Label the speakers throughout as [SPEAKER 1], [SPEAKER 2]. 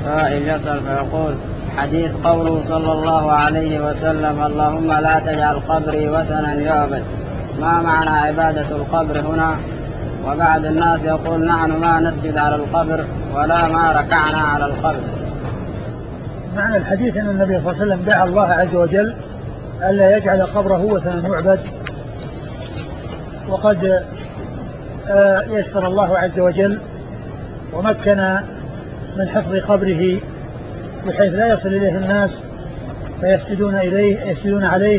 [SPEAKER 1] سائل يسأل فيقول: حديث قوله صلى الله عليه وسلم: اللهم لا تجعل قبري وثنا يعبد، ما معنى عبادة القبر هنا؟ وبعض الناس يقول: نحن ما نسجد على القبر ولا ما ركعنا على القبر.
[SPEAKER 2] معنى الحديث أن النبي صلى الله عليه وسلم دعا الله عز وجل ألا يجعل قبره وثنا يعبد، وقد يسر الله عز وجل ومكن من حفظ قبره بحيث لا يصل إليه الناس يسجدون عليه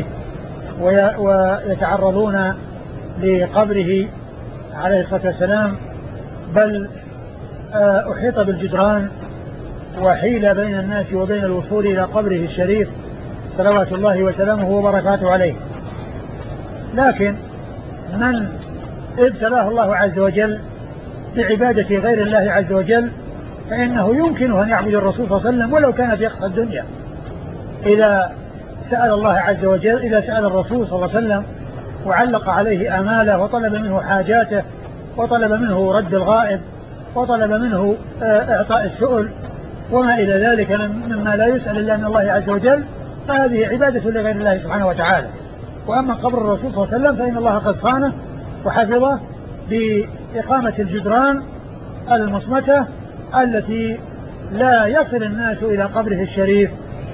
[SPEAKER 2] ويتعرضون لقبره عليه الصلاة والسلام، بل أحيط بالجدران وحيل بين الناس وبين الوصول إلى قبره الشريف صلوات الله وسلامه وبركاته عليه. لكن من ابتلاه الله عز وجل بعبادة غير الله عز وجل فإنه يمكنه أن يعبد الرسول صلى الله عليه وسلم ولو كان في أقصى الدنيا، إذا سأل الله عز وجل، إذا سأل الرسول صلى الله عليه وسلم وعلق عليه آماله وطلب منه حاجاته وطلب منه رد الغائب وطلب منه إعطاء السؤل وما إلى ذلك مما لا يسأل إلا من الله عز وجل، فهذه عبادة لغير الله سبحانه وتعالى. وأما قبر الرسول صلى الله عليه وسلم فإن الله قد صانه وحفظه بإقامة الجدران المصمتة التي لا يصل الناس إلى قبره الشريف،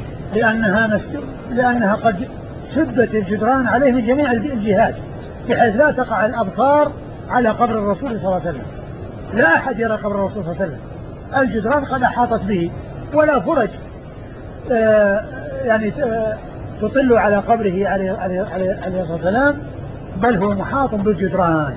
[SPEAKER 2] لأنها قد سدت الجدران عليه من جميع الجهات بحيث لا تقع الأبصار على قبر الرسول صلى الله عليه وسلم، لا أحد يرى قبر الرسول صلى الله عليه وسلم، الجدران قد أحاطت به ولا فرج تطل على قبره عليه الصلاة والسلام، بل هو محاط بالجدران.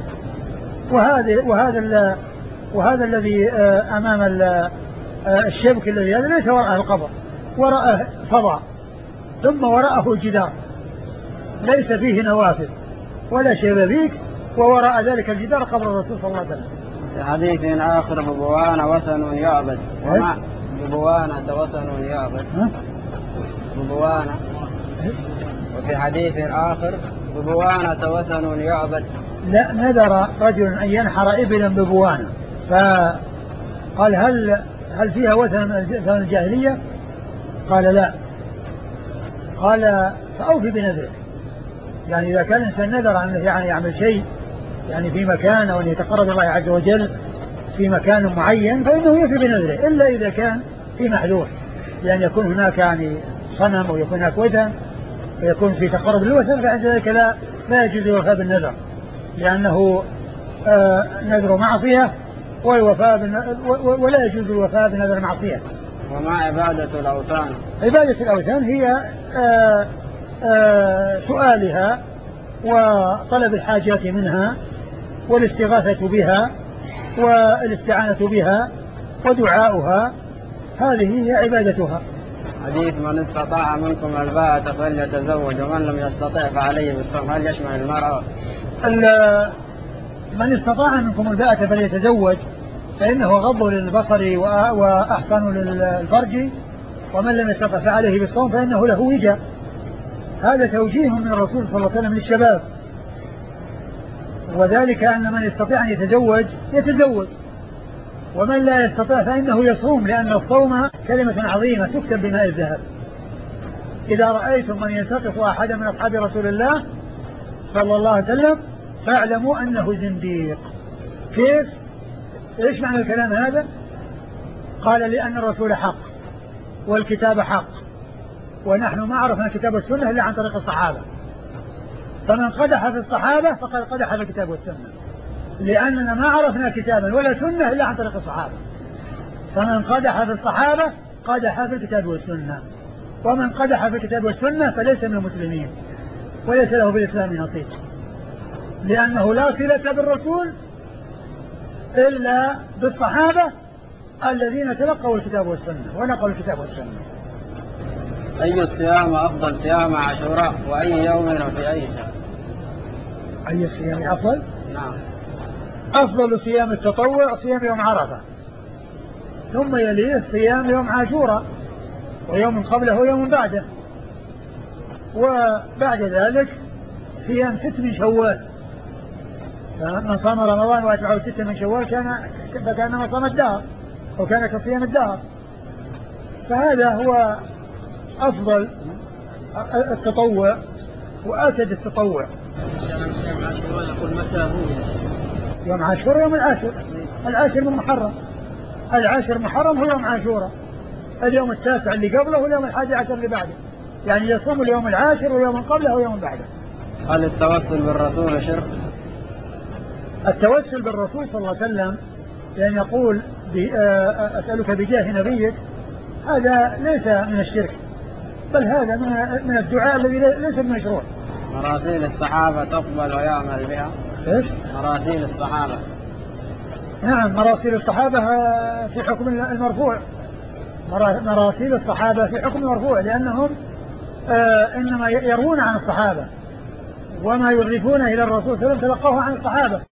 [SPEAKER 2] وهذا الذي أمام الشبك الذي هذا ليس وراءه القبر، وراءه فضاء، ثم وراءه جدار ليس فيه نوافذ ولا شبابيك، ووراء ذلك الجدار قبر الرسول صلى الله عليه وسلم.
[SPEAKER 1] في حديث آخر: ببوانة وثن يعبد. ببوانة وثن يعبد. ببوانة. وفي حديث آخر: ببوانة وثن يعبد.
[SPEAKER 2] لا، نذر رجل أن ينحر إبلا ببوانة، فقال: هل فيها وثن من وثن الجاهلية؟ قال: لا. قال: فأوفي بنذرك. يعني إذا كان الإنسان نذر أنه يعمل شيء في مكان أو أن يتقرب الله عز وجل في مكان معين فإنه يوفي بنذره، إلا إذا كان في محذور، لأن يكون هناك صنم أو يكون هناك وثن ويكون في تقرب للوثن، فعند ذلك لا يجوز الوفاء بالنذر، لأنه نذر معصية ولا يجوز الوفاء بنذر معصية.
[SPEAKER 1] وما عبادة الأوثان؟
[SPEAKER 2] عبادة الأوثان هي سؤالها وطلب الحاجات منها والاستغاثة بها والاستعانة بها ودعاؤها، هذه هي عبادتها.
[SPEAKER 1] حديث: من استطاع منكم الباءة فليتزوج ومن لم يستطع فعليه بالصوم، هل يشمل المرأة؟
[SPEAKER 2] من استطاع منكم الباءة فليتزوج فإنه غض للبصر وأحسن للفرج، ومن لم يستطع فعليه بالصوم فإنه له وجاء. هذا توجيه من الرسول صلى الله عليه وسلم للشباب، وذلك أن من يستطيع أن يتزوج، ومن لا يستطيع فإنه يصوم، لأن الصوم كلمة عظيمة تكتب بماء الذهب. إذا رأيتم من ينتقص أحدا من أصحاب رسول الله صلى الله عليه وسلم فاعلموا أنه زنديق. كيف؟ إيش معنى الكلام هذا؟ قال: لأن الرسول حق والكتاب حق، ونحن ما عرفنا الكتاب والسنة إلا عن طريق الصحابة، فمن قدح في الصحابة فقد قدح في الكتاب والسنة، لأننا ما عرفنا كتابا ولا سنة إلا عن طريق الصحابة، فمن قدح في الصحابة قدح في الكتاب والسنة، ومن قدح في الكتاب والسنة فليس من المسلمين وليس له في الإسلام نصيب، لأنه لا صلة بالرسول إلا بالصحابة الذين تلقوا الكتاب والسنة ونقلوا الكتاب والسنة.
[SPEAKER 1] أي الصيام أفضل، صيام عاشوراء وأي يوم وفي أي شهر؟
[SPEAKER 2] أي الصيام أفضل؟
[SPEAKER 1] نعم.
[SPEAKER 2] أفضل صيام التطوع صيام يوم عرفة، ثم يليه صيام يوم عاشوراء، ويوم قبله ويوم بعده، وبعد ذلك صيام 6 من شوال، فمن صام رمضان وأتبعه 6 من شوال فكان صام الدهر، وكان كصيام الدهر. فهذا هو أفضل التطوع وآكد التطوع.
[SPEAKER 1] يقول متى هو؟
[SPEAKER 2] يوم عاشوراء يوم العاشر، العاشر من محرم، العاشر محرم هو يوم عاشوراء، اليوم التاسع اللي قبله واليوم 11 اللي بعده، يعني يصوم اليوم العاشر ويوم قبله ويوم بعده.
[SPEAKER 1] هل التوسل بالرسول شرك؟
[SPEAKER 2] التوسل بالرسول صلى الله عليه وسلم لأن يقول أسألك بجاه نبيك، هذا ليس من الشرك، بل هذا من الدعاء الذي ليس بمشروع.
[SPEAKER 1] مراسيل الصحابة تقبل ويعمل بها؟
[SPEAKER 2] إيش؟
[SPEAKER 1] مراسيل الصحابة.
[SPEAKER 2] نعم، مراسيل الصحابة في حكم المرفوع، مراسيل الصحابة في حكم المرفوع، لأنهم إنما يروون عن الصحابة، وما يضيفونه إلى الرسول صلى الله عليه وسلم تلقوه عن الصحابة.